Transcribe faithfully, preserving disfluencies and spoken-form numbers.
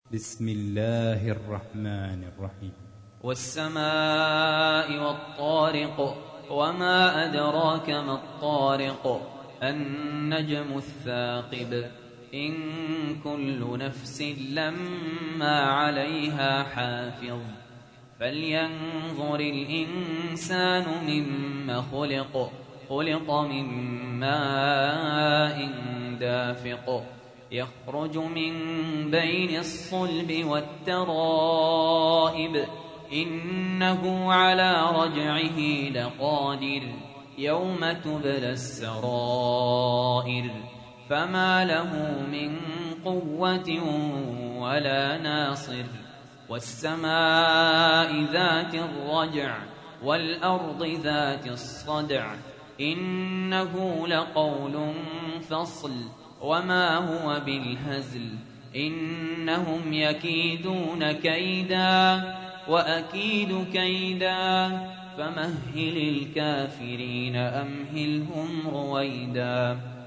بسم الله الرحمن الرحيم. والسماء والطارق وما أدراك ما الطارق النجم الثاقب إن كل نفس لما عليها حافظ فلينظر الإنسان مما خلق خلق من ماء دافق يخرج من بين الصلب والترائب إنه على رجعه لقادر يوم تبلى السرائر فما له من قوة ولا ناصر والسماء ذات الرجع والأرض ذات الصدع إنه لقول فصل وما هو بالهزل إنهم يكيدون كيدا وأكيد كيدا فمهل الكافرين أمهلهم رويدا.